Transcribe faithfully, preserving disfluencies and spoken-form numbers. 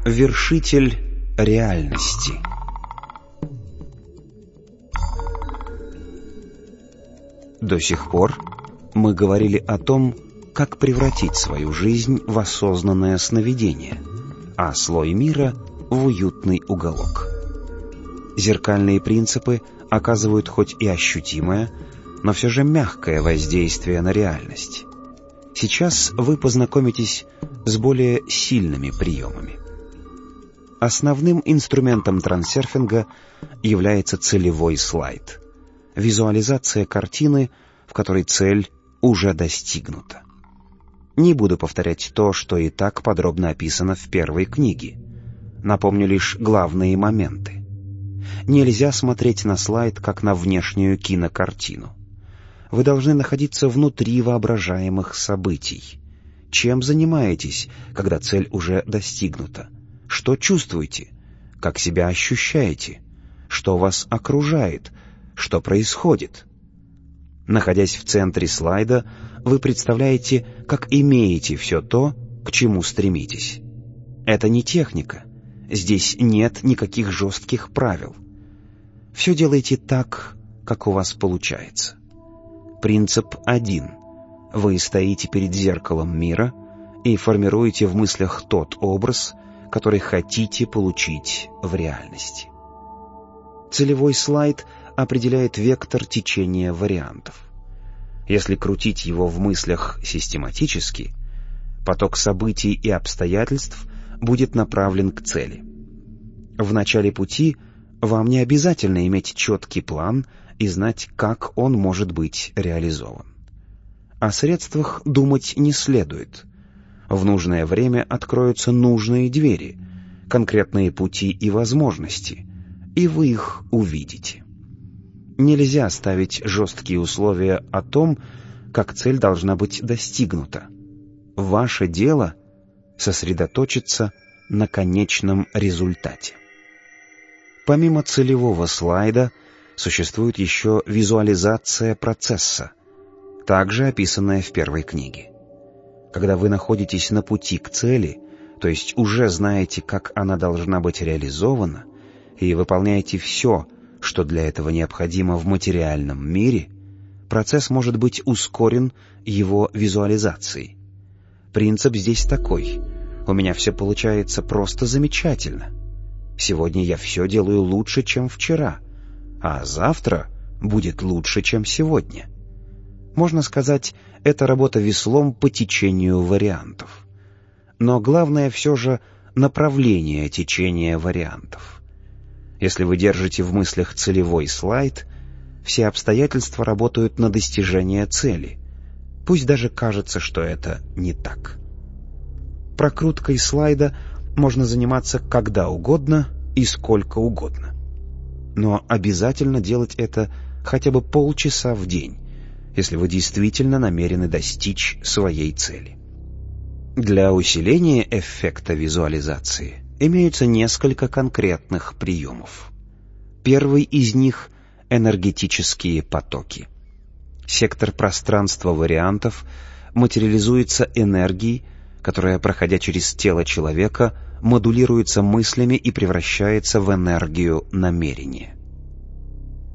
Вершитель реальности. До сих пор мы говорили о том, как превратить свою жизнь в осознанное сновидение, а слой мира — в уютный уголок. Зеркальные принципы оказывают хоть и ощутимое, но все же мягкое воздействие на реальность. Сейчас вы познакомитесь с более сильными приемами. Основным инструментом трансерфинга является целевой слайд — визуализация картины, в которой цель уже достигнута. Не буду повторять то, что и так подробно описано в первой книге. Напомню лишь главные моменты. Нельзя смотреть на слайд как на внешнюю кинокартину. Вы должны находиться внутри воображаемых событий. Чем занимаетесь, когда цель уже достигнута? Что чувствуете? Как себя ощущаете? Что вас окружает? Что происходит? Находясь в центре слайда, вы представляете, как имеете все то, к чему стремитесь. Это не техника. Здесь нет никаких жестких правил. Все делайте так, как у вас получается. Принцип один. Вы стоите перед зеркалом мира и формируете в мыслях тот образ, который хотите получить в реальности. Целевой слайд определяет вектор течения вариантов. Если крутить его в мыслях систематически, поток событий и обстоятельств будет направлен к цели. В начале пути вам не обязательно иметь четкий план и знать, как он может быть реализован. О средствах думать не следует. В нужное время откроются нужные двери, конкретные пути и возможности, и вы их увидите. Нельзя ставить жесткие условия о том, как цель должна быть достигнута. Ваше дело — сосредоточиться на конечном результате. Помимо целевого слайда, существует еще визуализация процесса, также описанная в первой книге. Когда вы находитесь на пути к цели, то есть уже знаете, как она должна быть реализована, и выполняете все, что для этого необходимо в материальном мире, процесс может быть ускорен его визуализацией. Принцип здесь такой: у меня все получается просто замечательно. Сегодня я все делаю лучше, чем вчера, а завтра будет лучше, чем сегодня. Можно сказать, это работа веслом по течению вариантов. Но главное все же направление течения вариантов. Если вы держите в мыслях целевой слайд, все обстоятельства работают на достижение цели, пусть даже кажется, что это не так. Прокруткой слайда можно заниматься когда угодно и сколько угодно. Но обязательно делать это хотя бы полчаса в день, если вы действительно намерены достичь своей цели. Для усиления эффекта визуализации имеются несколько конкретных приемов. Первый из них — энергетические потоки. Сектор пространства вариантов материализуется энергией, которая, проходя через тело человека, модулируется мыслями и превращается в энергию намерения.